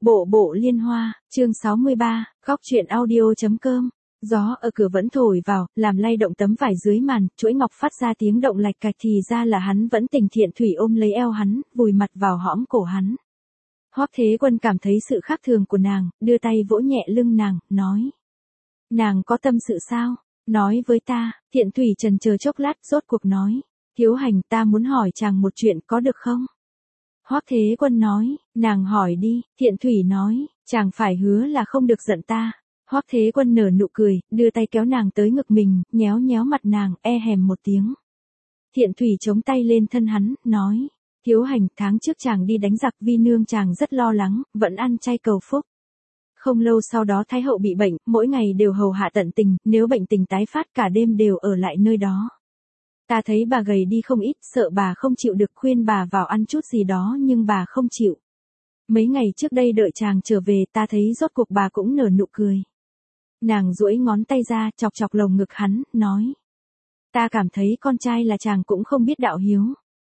Bộ bộ liên hoa, chương 63, góc truyện audio.com. Gió ở cửa vẫn thổi vào, làm lay động tấm vải dưới màn, chuỗi ngọc phát ra tiếng động lạch cạch thì ra là hắn vẫn tỉnh. Thiện Thủy ôm lấy eo hắn, vùi mặt vào hõm cổ hắn. Hoắc Thế Quân cảm thấy sự khác thường của nàng, đưa tay vỗ nhẹ lưng nàng, nói. Nàng có tâm sự sao? Nói với ta. Thiện Thủy chần chờ chốc lát, rốt cuộc nói. Thiếu hành, ta muốn hỏi chàng một chuyện, có được không? Hoắc Thế Quân nói, nàng hỏi đi. Thiện Thủy nói, chàng phải hứa là không được giận ta. Hoắc Thế Quân nở nụ cười, đưa tay kéo nàng tới ngực mình, nhéo nhéo mặt nàng, hèm một tiếng. Thiện Thủy chống tay lên thân hắn, nói, thiếu hành, tháng trước chàng đi đánh giặc, vi nương chàng rất lo lắng, vẫn ăn chay cầu phúc. Không lâu sau đó Thái hậu bị bệnh, mỗi ngày đều hầu hạ tận tình, nếu bệnh tình tái phát cả đêm đều ở lại nơi đó. Ta thấy bà gầy đi không ít, sợ bà không chịu được, khuyên bà vào ăn chút gì đó nhưng bà không chịu. Mấy ngày trước đây đợi chàng trở về, ta thấy rốt cuộc bà cũng nở nụ cười. Nàng duỗi ngón tay ra, chọc chọc lồng ngực hắn, nói. Ta cảm thấy con trai là chàng cũng không biết đạo hiếu.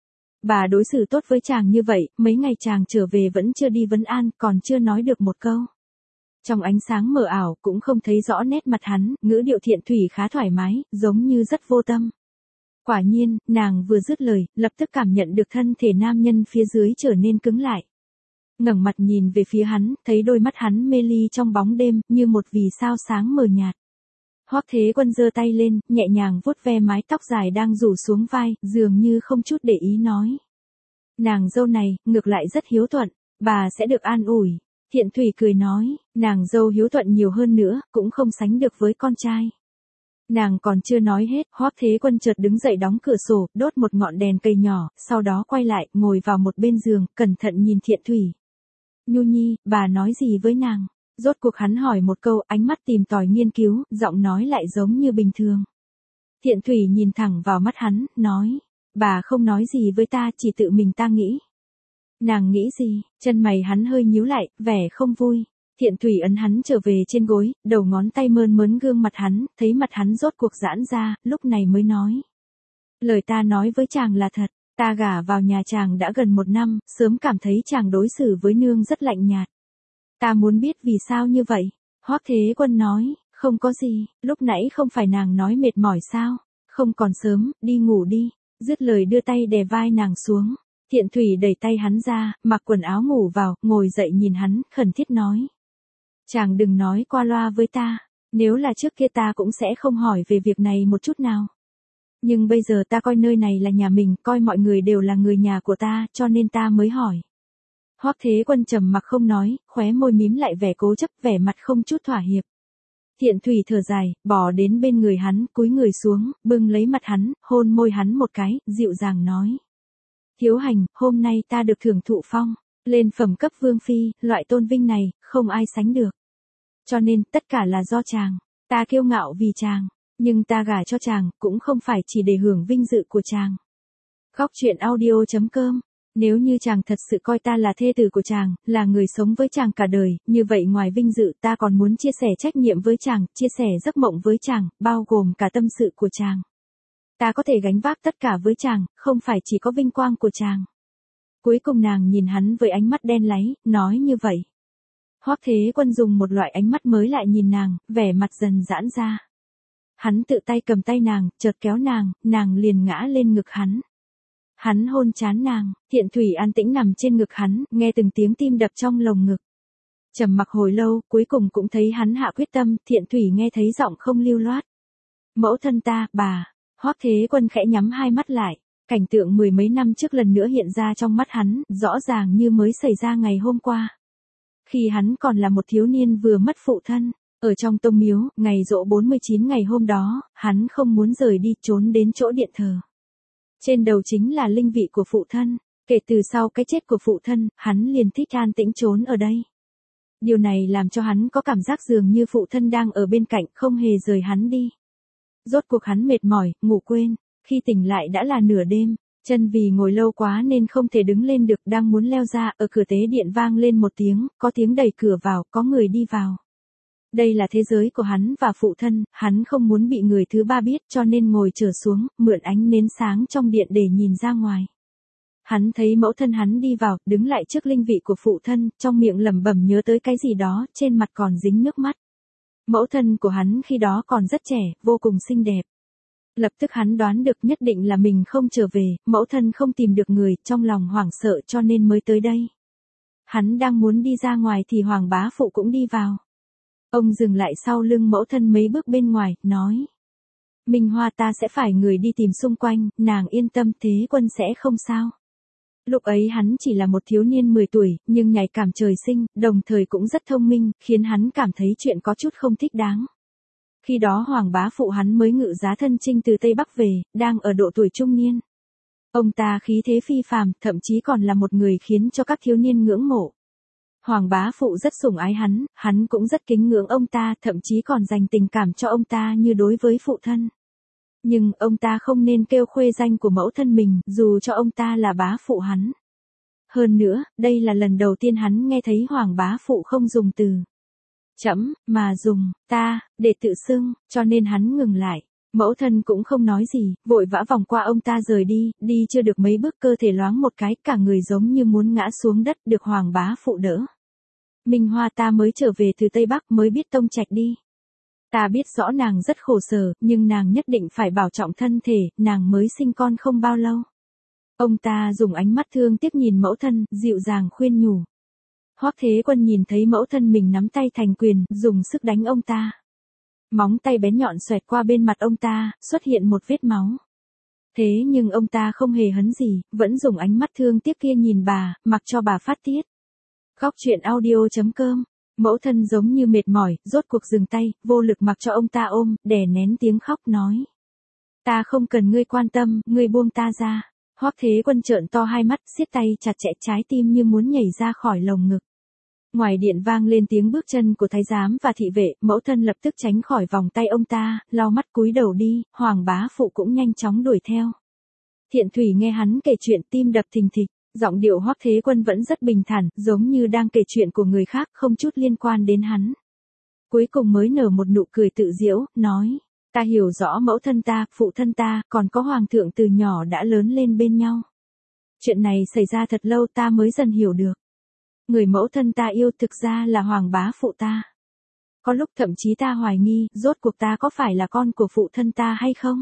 Bà đối xử tốt với chàng như vậy, mấy ngày chàng trở về vẫn chưa đi vấn an, còn chưa nói được một câu. Trong ánh sáng mờ ảo, cũng không thấy rõ nét mặt hắn, ngữ điệu Thiện Thủy khá thoải mái, giống như rất vô tâm. Quả nhiên, nàng vừa dứt lời, lập tức cảm nhận được thân thể nam nhân phía dưới trở nên cứng lại. Ngẩng mặt nhìn về phía hắn, thấy đôi mắt hắn mê ly trong bóng đêm, như một vì sao sáng mờ nhạt. Hoắc Thế Quân giơ tay lên, nhẹ nhàng vuốt ve mái tóc dài đang rủ xuống vai, dường như không chút để ý nói. Nàng dâu này, ngược lại rất hiếu thuận, bà sẽ được an ủi. Thiện Thủy cười nói, nàng dâu hiếu thuận nhiều hơn nữa, cũng không sánh được với con trai. Nàng còn chưa nói hết, Hoắc Thế Quân chợt đứng dậy đóng cửa sổ, đốt một ngọn đèn cây nhỏ, sau đó quay lại, ngồi vào một bên giường, cẩn thận nhìn Thiện Thủy. Nhu nhi, bà nói gì với nàng? Rốt cuộc hắn hỏi một câu, ánh mắt tìm tòi nghiên cứu, giọng nói lại giống như bình thường. Thiện Thủy nhìn thẳng vào mắt hắn, nói, bà không nói gì với ta, chỉ tự mình ta nghĩ. Nàng nghĩ gì? Chân mày hắn hơi nhíu lại, vẻ không vui. Thiện Thủy ấn hắn trở về trên gối, đầu ngón tay mơn mớn gương mặt hắn, thấy mặt hắn rốt cuộc giãn ra, lúc này mới nói. Lời ta nói với chàng là thật, ta gả vào nhà chàng đã gần 1 năm, sớm cảm thấy chàng đối xử với nương rất lạnh nhạt. Ta muốn biết vì sao như vậy. Hoắc Thế Quân nói, không có gì, lúc nãy không phải nàng nói mệt mỏi sao, không còn sớm, đi ngủ đi. Dứt lời đưa tay đè vai nàng xuống. Thiện Thủy đẩy tay hắn ra, mặc quần áo ngủ vào, ngồi dậy nhìn hắn, khẩn thiết nói. Chàng đừng nói qua loa với ta, nếu là trước kia ta cũng sẽ không hỏi về việc này một chút nào. Nhưng bây giờ ta coi nơi này là nhà mình, coi mọi người đều là người nhà của ta, cho nên ta mới hỏi. Hoắc Thế Quân trầm mặc không nói, khóe môi mím lại vẻ cố chấp, vẻ mặt không chút thỏa hiệp. Thiện Thủy thở dài, bỏ đến bên người hắn, cúi người xuống, bưng lấy mặt hắn, hôn môi hắn một cái, dịu dàng nói. Thiếu hành, hôm nay ta được thưởng thụ phong, lên phẩm cấp vương phi, loại tôn vinh này, không ai sánh được. Cho nên, tất cả là do chàng, ta kiêu ngạo vì chàng, nhưng ta gả cho chàng, cũng không phải chỉ để hưởng vinh dự của chàng. Góc truyện audio.com. Nếu như chàng thật sự coi ta là thê tử của chàng, là người sống với chàng cả đời, như vậy ngoài vinh dự ta còn muốn chia sẻ trách nhiệm với chàng, chia sẻ giấc mộng với chàng, bao gồm cả tâm sự của chàng. Ta có thể gánh vác tất cả với chàng, không phải chỉ có vinh quang của chàng. Cuối cùng nàng nhìn hắn với ánh mắt đen láy, nói như vậy. Hoắc Thế Quân dùng một loại ánh mắt mới lại nhìn nàng, vẻ mặt dần giãn ra. Hắn tự tay cầm tay nàng, chợt kéo nàng liền ngã lên ngực hắn. Hắn hôn trán nàng, Thiện Thủy an tĩnh nằm trên ngực hắn, nghe từng tiếng tim đập trong lồng ngực. Trầm mặc hồi lâu, cuối cùng cũng thấy hắn hạ quyết tâm, Thiện Thủy nghe thấy giọng không lưu loát. Mẫu thân ta, bà. Hoắc Thế Quân khẽ nhắm hai mắt lại, cảnh tượng 10 mấy năm trước lần nữa hiện ra trong mắt hắn, rõ ràng như mới xảy ra ngày hôm qua. Khi hắn còn là một thiếu niên vừa mất phụ thân, ở trong tông miếu, ngày giỗ 49 ngày hôm đó, hắn không muốn rời đi, trốn đến chỗ điện thờ. Trên đầu chính là linh vị của phụ thân, kể từ sau cái chết của phụ thân, hắn liền thích an tĩnh trốn ở đây. Điều này làm cho hắn có cảm giác dường như phụ thân đang ở bên cạnh, không hề rời hắn đi. Rốt cuộc hắn mệt mỏi, ngủ quên, khi tỉnh lại đã là nửa đêm, chân vì ngồi lâu quá nên không thể đứng lên được, đang muốn leo ra, ở cửa tế điện vang lên một tiếng, có tiếng đẩy cửa vào, có người đi vào. Đây là thế giới của hắn và phụ thân, hắn không muốn bị người thứ ba biết cho nên ngồi trở xuống, mượn ánh nến sáng trong điện để nhìn ra ngoài. Hắn thấy mẫu thân hắn đi vào, đứng lại trước linh vị của phụ thân, trong miệng lẩm bẩm nhớ tới cái gì đó, trên mặt còn dính nước mắt. Mẫu thân của hắn khi đó còn rất trẻ, vô cùng xinh đẹp. Lập tức hắn đoán được nhất định là mình không trở về, mẫu thân không tìm được người, trong lòng hoảng sợ cho nên mới tới đây. Hắn đang muốn đi ra ngoài thì Hoàng bá phụ cũng đi vào. Ông dừng lại sau lưng mẫu thân mấy bước bên ngoài, nói. Minh Hoa ta sẽ phải người đi tìm xung quanh, nàng yên tâm Thế Quân sẽ không sao. Lúc ấy hắn chỉ là một thiếu niên 10 tuổi, nhưng nhạy cảm trời sinh, đồng thời cũng rất thông minh, khiến hắn cảm thấy chuyện có chút không thích đáng. Khi đó Hoàng bá phụ hắn mới ngự giá thân chinh từ Tây Bắc về, đang ở độ tuổi trung niên. Ông ta khí thế phi phàm, thậm chí còn là một người khiến cho các thiếu niên ngưỡng mộ. Hoàng bá phụ rất sủng ái hắn cũng rất kính ngưỡng ông ta, thậm chí còn dành tình cảm cho ông ta như đối với phụ thân. Nhưng ông ta không nên kêu khuê danh của mẫu thân mình, dù cho ông ta là bá phụ hắn. Hơn nữa, đây là lần đầu tiên hắn nghe thấy Hoàng bá phụ không dùng từ trẫm, mà dùng ta, để tự xưng, cho nên hắn ngừng lại. Mẫu thân cũng không nói gì, vội vã vòng qua ông ta rời đi chưa được mấy bước cơ thể loáng một cái, cả người giống như muốn ngã xuống đất, được Hoàng bá phụ đỡ. Minh Hoa ta mới trở về từ Tây Bắc mới biết Tông Trạch đi. Ta biết rõ nàng rất khổ sở, nhưng nàng nhất định phải bảo trọng thân thể, nàng mới sinh con không bao lâu. Ông ta dùng ánh mắt thương tiếc nhìn mẫu thân, dịu dàng khuyên nhủ. Hoắc Thế Quân nhìn thấy mẫu thân mình nắm tay thành quyền, dùng sức đánh ông ta. Móng tay bén nhọn xoẹt qua bên mặt ông ta, xuất hiện một vết máu. Thế nhưng ông ta không hề hấn gì, vẫn dùng ánh mắt thương tiếc kia nhìn bà, mặc cho bà phát tiết. Góc truyện audio.com. Mẫu thân giống như mệt mỏi, rốt cuộc dừng tay, vô lực mặc cho ông ta ôm, đè nén tiếng khóc nói. Ta không cần ngươi quan tâm, ngươi buông ta ra. Hoắc Thế Quân trợn to hai mắt, siết tay chặt chẽ, trái tim như muốn nhảy ra khỏi lồng ngực. Ngoài điện vang lên tiếng bước chân của thái giám và thị vệ, mẫu thân lập tức tránh khỏi vòng tay ông ta, lau mắt cúi đầu đi, Hoàng bá phụ cũng nhanh chóng đuổi theo. Thiện Thủy nghe hắn kể chuyện tim đập thình thịch, giọng điệu Hoắc Thế Quân vẫn rất bình thản, giống như đang kể chuyện của người khác, không chút liên quan đến hắn. Cuối cùng mới nở một nụ cười tự giễu, nói, ta hiểu rõ mẫu thân ta, phụ thân ta, còn có hoàng thượng từ nhỏ đã lớn lên bên nhau. Chuyện này xảy ra thật lâu ta mới dần hiểu được. Người mẫu thân ta yêu thực ra là Hoàng bá phụ ta. Có lúc thậm chí ta hoài nghi, rốt cuộc ta có phải là con của phụ thân ta hay không?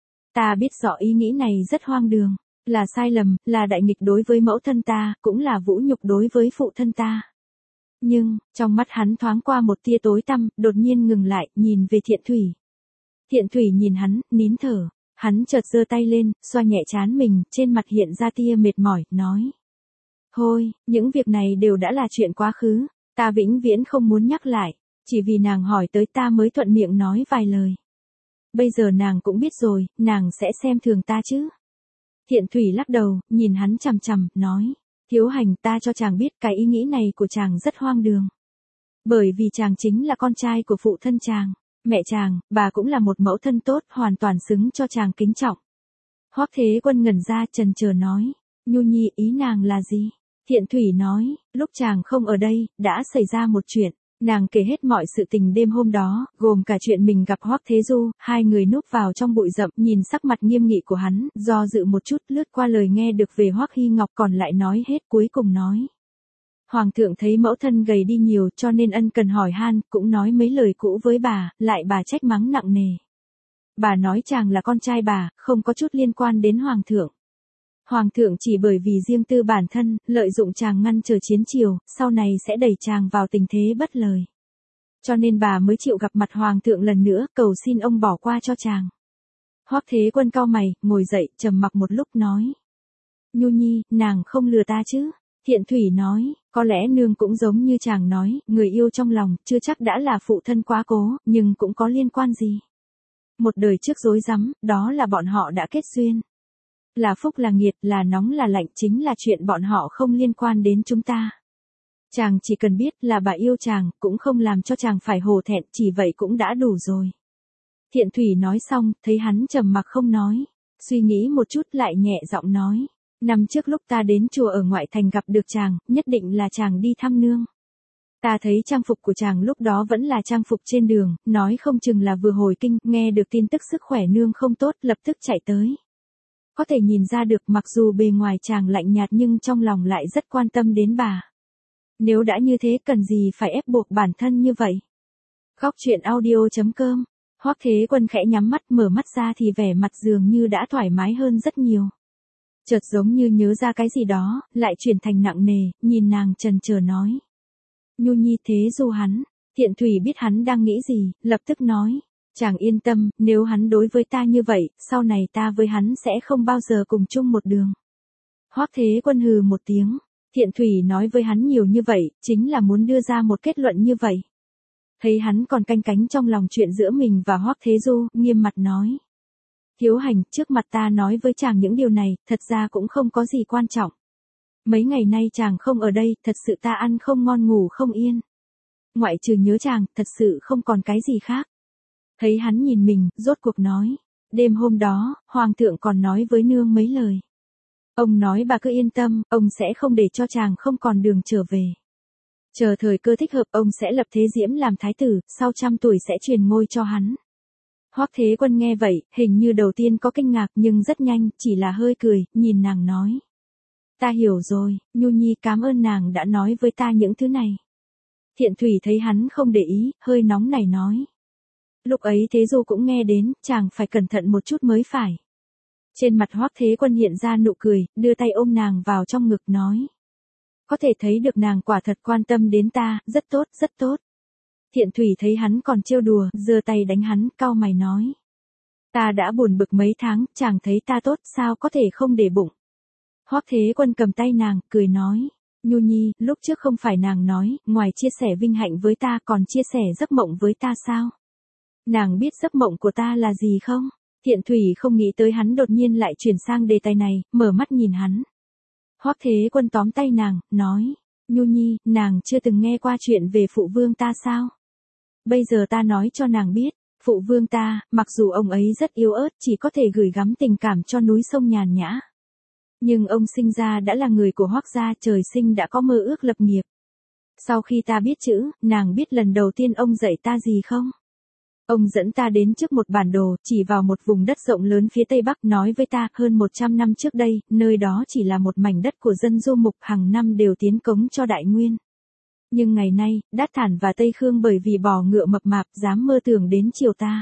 Ta biết rõ ý nghĩ này rất hoang đường, là sai lầm, là đại nghịch đối với mẫu thân ta, cũng là vũ nhục đối với phụ thân ta. Nhưng, trong mắt hắn thoáng qua một tia tối tăm, đột nhiên ngừng lại, nhìn về Thiện Thủy. Thiện Thủy nhìn hắn, nín thở, hắn chợt giơ tay lên, xoa nhẹ trán mình, trên mặt hiện ra tia mệt mỏi, nói. Thôi, những việc này đều đã là chuyện quá khứ, ta vĩnh viễn không muốn nhắc lại, chỉ vì nàng hỏi tới ta mới thuận miệng nói vài lời. Bây giờ nàng cũng biết rồi, nàng sẽ xem thường ta chứ. Thiện Thủy lắc đầu, nhìn hắn chằm chằm, nói, Thiếu Hành ta cho chàng biết cái ý nghĩ này của chàng rất hoang đường. Bởi vì chàng chính là con trai của phụ thân chàng, mẹ chàng, bà cũng là một mẫu thân tốt, hoàn toàn xứng cho chàng kính trọng. Hoắc Thế Quân ngẩn ra chần chờ nói, Nhu Nhi ý nàng là gì? Thiện Thủy nói, lúc chàng không ở đây, đã xảy ra một chuyện. Nàng kể hết mọi sự tình đêm hôm đó, gồm cả chuyện mình gặp Hoắc Thế Du, hai người núp vào trong bụi rậm, nhìn sắc mặt nghiêm nghị của hắn, do dự một chút, lướt qua lời nghe được về Hoắc Hy Ngọc còn lại nói hết, cuối cùng nói. Hoàng thượng thấy mẫu thân gầy đi nhiều cho nên ân cần hỏi han, cũng nói mấy lời cũ với bà, lại bà trách mắng nặng nề. Bà nói chàng là con trai bà, không có chút liên quan đến Hoàng thượng. Hoàng thượng chỉ bởi vì riêng tư bản thân, lợi dụng chàng ngăn trở chiến triều, sau này sẽ đẩy chàng vào tình thế bất lợi. Cho nên bà mới chịu gặp mặt Hoàng thượng lần nữa, cầu xin ông bỏ qua cho chàng. Hoắc Thế Quân cau mày, ngồi dậy, trầm mặc một lúc nói. Nhu Nhi, nàng không lừa ta chứ? Thiện Thủy nói, có lẽ nương cũng giống như chàng nói, người yêu trong lòng, chưa chắc đã là phụ thân quá cố, nhưng cũng có liên quan gì. Một đời trước rối rắm, đó là bọn họ đã kết duyên. Là phúc là nghiệt, là nóng là lạnh, chính là chuyện bọn họ không liên quan đến chúng ta. Chàng chỉ cần biết là bà yêu chàng, cũng không làm cho chàng phải hổ thẹn, chỉ vậy cũng đã đủ rồi. Thiện Thủy nói xong, thấy hắn trầm mặc không nói. Suy nghĩ một chút lại nhẹ giọng nói. Năm trước lúc ta đến chùa ở ngoại thành gặp được chàng, nhất định là chàng đi thăm nương. Ta thấy trang phục của chàng lúc đó vẫn là trang phục trên đường, nói không chừng là vừa hồi kinh, nghe được tin tức sức khỏe nương không tốt, lập tức chạy tới. Có thể nhìn ra được mặc dù bề ngoài chàng lạnh nhạt nhưng trong lòng lại rất quan tâm đến bà. Nếu đã như thế cần gì phải ép buộc bản thân như vậy. Góc truyện audio.com. Hoắc Thế Quân khẽ nhắm mắt, mở mắt ra thì vẻ mặt dường như đã thoải mái hơn rất nhiều. Chợt giống như nhớ ra cái gì đó, lại chuyển thành nặng nề, nhìn nàng chần chờ nói. Nhu Nhi, thế Du hắn. Thiện Thủy biết hắn đang nghĩ gì, lập tức nói. Chàng yên tâm, nếu hắn đối với ta như vậy, sau này ta với hắn sẽ không bao giờ cùng chung một đường. Hoắc Thế Quân hừ một tiếng. Thiện Thủy nói với hắn nhiều như vậy, chính là muốn đưa ra một kết luận như vậy. Thấy hắn còn canh cánh trong lòng chuyện giữa mình và Hoắc Thế Du, nghiêm mặt nói. Hiếu Hành, trước mặt ta nói với chàng những điều này, thật ra cũng không có gì quan trọng. Mấy ngày nay chàng không ở đây, thật sự ta ăn không ngon ngủ không yên. Ngoại trừ nhớ chàng, thật sự không còn cái gì khác. Thấy hắn nhìn mình, rốt cuộc nói. Đêm hôm đó, Hoàng thượng còn nói với nương mấy lời. Ông nói bà cứ yên tâm, ông sẽ không để cho chàng không còn đường trở về. Chờ thời cơ thích hợp, ông sẽ lập Thế Diễm làm thái tử, sau 100 tuổi sẽ truyền ngôi cho hắn. Hoắc Thế Quân nghe vậy, hình như đầu tiên có kinh ngạc nhưng rất nhanh, chỉ là hơi cười, nhìn nàng nói. Ta hiểu rồi, Nhu Nhi cảm ơn nàng đã nói với ta những thứ này. Thiện Thủy thấy hắn không để ý, hơi nóng nảy nói. Lúc ấy Thế Du cũng nghe đến, chàng phải cẩn thận một chút mới phải. Trên mặt Hoắc Thế Quân hiện ra nụ cười, đưa tay ôm nàng vào trong ngực nói. Có thể thấy được nàng quả thật quan tâm đến ta, rất tốt, rất tốt. Thiện Thủy thấy hắn còn trêu đùa, giơ tay đánh hắn, cau mày nói. Ta đã buồn bực mấy tháng, chàng thấy ta tốt, sao có thể không để bụng. Hoắc Thế Quân cầm tay nàng, cười nói. Nhu Nhi, lúc trước không phải nàng nói, ngoài chia sẻ vinh hạnh với ta còn chia sẻ giấc mộng với ta sao? Nàng biết giấc mộng của ta là gì không? Thiện Thủy không nghĩ tới hắn đột nhiên lại chuyển sang đề tài này, mở mắt nhìn hắn. Hoắc Thế Quân tóm tay nàng, nói. Nhu Nhi, nàng chưa từng nghe qua chuyện về phụ vương ta sao? Bây giờ ta nói cho nàng biết, phụ vương ta, mặc dù ông ấy rất yếu ớt, chỉ có thể gửi gắm tình cảm cho núi sông nhàn nhã. Nhưng ông sinh ra đã là người của Hoắc gia, trời sinh đã có mơ ước lập nghiệp. Sau khi ta biết chữ, nàng biết lần đầu tiên ông dạy ta gì không? Ông dẫn ta đến trước một bản đồ, chỉ vào một vùng đất rộng lớn phía Tây Bắc, nói với ta, hơn 100 năm trước đây, nơi đó chỉ là một mảnh đất của dân du mục, hàng năm đều tiến cống cho Đại Nguyên. Nhưng ngày nay, Đát Thản và Tây Khương bởi vì bò ngựa mập mạp, dám mơ tưởng đến triều ta.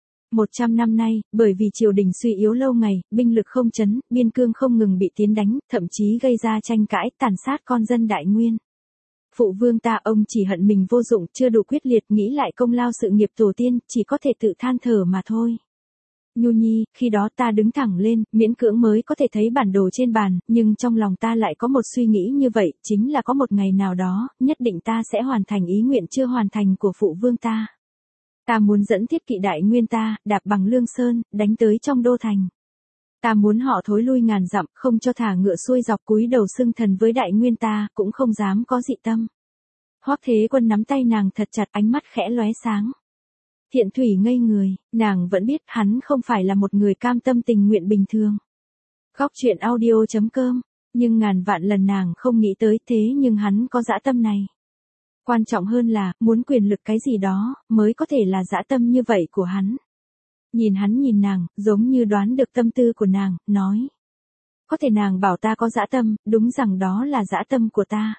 100 năm nay, bởi vì triều đình suy yếu lâu ngày, binh lực không chấn, biên cương không ngừng bị tiến đánh, thậm chí gây ra tranh cãi, tàn sát con dân Đại Nguyên. Phụ vương ta, ông chỉ hận mình vô dụng, chưa đủ quyết liệt, nghĩ lại công lao sự nghiệp tổ tiên, chỉ có thể tự than thở mà thôi. Nhu Nhi, khi đó ta đứng thẳng lên, miễn cưỡng mới có thể thấy bản đồ trên bàn, nhưng trong lòng ta lại có một suy nghĩ như vậy, chính là có một ngày nào đó, nhất định ta sẽ hoàn thành ý nguyện chưa hoàn thành của phụ vương ta. Ta muốn dẫn thiết kỵ Đại Nguyên ta, đạp bằng Lương Sơn, đánh tới trong đô thành. Ta muốn họ thối lui ngàn dặm, không cho thả ngựa xuôi dọc, cúi đầu xưng thần với Đại Nguyên ta, cũng không dám có dị tâm. Hoắc Thế Quân nắm tay nàng thật chặt, ánh mắt khẽ lóe sáng. Thiện Thủy ngây người, nàng vẫn biết hắn không phải là một người cam tâm tình nguyện bình thường. Góc truyện audio.com, nhưng ngàn vạn lần nàng không nghĩ tới, thế nhưng hắn có dã tâm này. Quan trọng hơn là, muốn quyền lực cái gì đó, mới có thể là dã tâm như vậy của hắn. Nhìn hắn nhìn nàng, giống như đoán được tâm tư của nàng, nói. Có thể nàng bảo ta có dã tâm, đúng rằng đó là dã tâm của ta.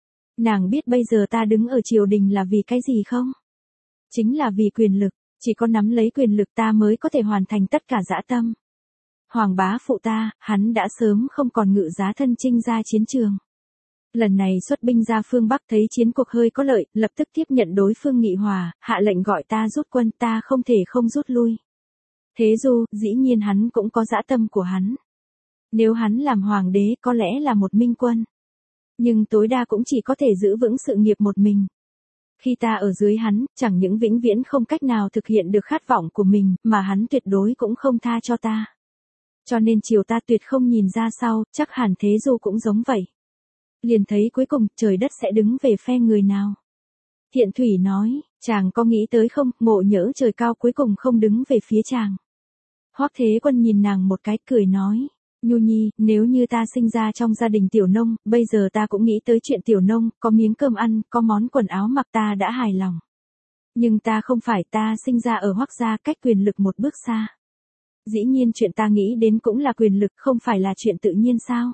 Nàng biết bây giờ ta đứng ở triều đình là vì cái gì không? Chính là vì quyền lực, chỉ có nắm lấy quyền lực ta mới có thể hoàn thành tất cả dã tâm. Hoàng bá phụ ta, hắn đã sớm không còn ngự giá thân chinh ra chiến trường. Lần này xuất binh ra phương Bắc thấy chiến cuộc hơi có lợi, lập tức tiếp nhận đối phương nghị hòa, hạ lệnh gọi ta rút quân, ta không thể không rút lui. Thế Du, dĩ nhiên hắn cũng có dã tâm của hắn. Nếu hắn làm hoàng đế có lẽ là một minh quân. Nhưng tối đa cũng chỉ có thể giữ vững sự nghiệp một mình. Khi ta ở dưới hắn, chẳng những vĩnh viễn không cách nào thực hiện được khát vọng của mình, mà hắn tuyệt đối cũng không tha cho ta. Cho nên chiều ta tuyệt không nhìn ra sau, chắc hẳn Thế Du cũng giống vậy. Liền thấy cuối cùng, trời đất sẽ đứng về phe người nào. Thiện Thủy nói, chàng có nghĩ tới không, ngộ nhỡ trời cao cuối cùng không đứng về phía chàng. Hoắc Thế Quân nhìn nàng một cái, cười nói. Nhu Nhi, nếu như ta sinh ra trong gia đình tiểu nông, bây giờ ta cũng nghĩ tới chuyện tiểu nông, có miếng cơm ăn, có món quần áo mặc ta đã hài lòng. Nhưng ta không phải, ta sinh ra ở Hoắc gia, cách quyền lực một bước xa. Dĩ nhiên chuyện ta nghĩ đến cũng là quyền lực, không phải là chuyện tự nhiên sao?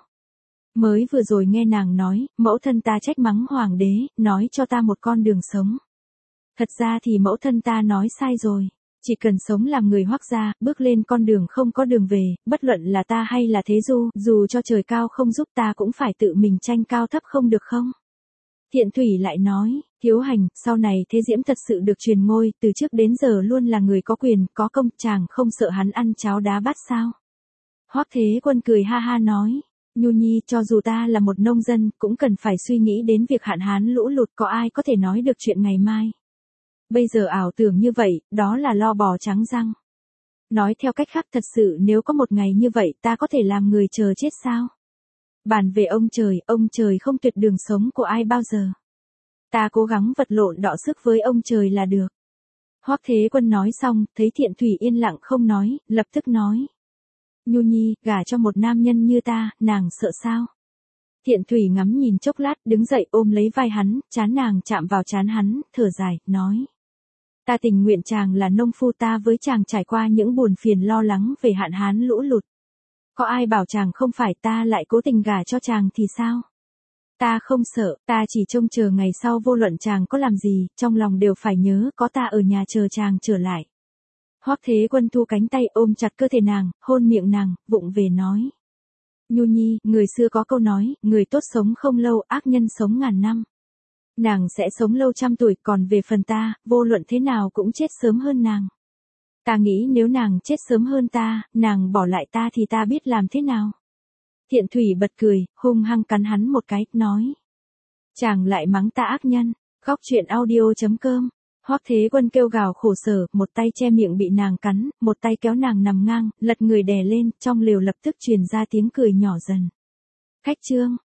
Mới vừa rồi nghe nàng nói, mẫu thân ta trách mắng hoàng đế, nói cho ta một con đường sống. Thật ra thì mẫu thân ta nói sai rồi. Chỉ cần sống làm người Hoắc gia, bước lên con đường không có đường về, bất luận là ta hay là Thế Du, dù cho trời cao không giúp ta cũng phải tự mình tranh cao thấp không được không? Thiện Thủy lại nói, Thiếu Hành, sau này Thế Diễm thật sự được truyền ngôi, từ trước đến giờ luôn là người có quyền, có công, chàng không sợ hắn ăn cháo đá bát sao? Hoắc Thế Quân cười ha ha nói, Nhu Nhi, cho dù ta là một nông dân, cũng cần phải suy nghĩ đến việc hạn hán lũ lụt, có ai có thể nói được chuyện ngày mai. Bây giờ ảo tưởng như vậy, đó là lo bò trắng răng. Nói theo cách khác, thật sự nếu có một ngày như vậy, ta có thể làm người chờ chết sao? Bàn về ông trời không tuyệt đường sống của ai bao giờ. Ta cố gắng vật lộn đọ sức với ông trời là được. Hoắc Thế Quân nói xong, thấy Thiện Thủy yên lặng không nói, lập tức nói. Nhu Nhi, gả cho một nam nhân như ta, nàng sợ sao? Thiện Thủy ngắm nhìn chốc lát, đứng dậy ôm lấy vai hắn, trán nàng chạm vào trán hắn, thở dài, nói. Ta tình nguyện chàng là nông phu, ta với chàng trải qua những buồn phiền lo lắng về hạn hán lũ lụt. Có ai bảo chàng không phải, ta lại cố tình gả cho chàng thì sao? Ta không sợ, ta chỉ trông chờ ngày sau vô luận chàng có làm gì, trong lòng đều phải nhớ có ta ở nhà chờ chàng trở lại. Hoắc Thế Quân thu cánh tay ôm chặt cơ thể nàng, hôn miệng nàng, vụng về nói. Nhu Nhi, người xưa có câu nói, người tốt sống không lâu, ác nhân sống ngàn năm. Nàng sẽ sống lâu trăm tuổi, còn về phần ta, vô luận thế nào cũng chết sớm hơn nàng. Ta nghĩ nếu nàng chết sớm hơn ta, nàng bỏ lại ta thì ta biết làm thế nào. Thiện Thủy bật cười, hung hăng cắn hắn một cái, nói. Chàng lại mắng ta ác nhân. Góc truyện audio.com. Hoắc Thế Quân kêu gào khổ sở, một tay che miệng bị nàng cắn, một tay kéo nàng nằm ngang, lật người đè lên, trong lều lập tức truyền ra tiếng cười nhỏ dần. Khách trương.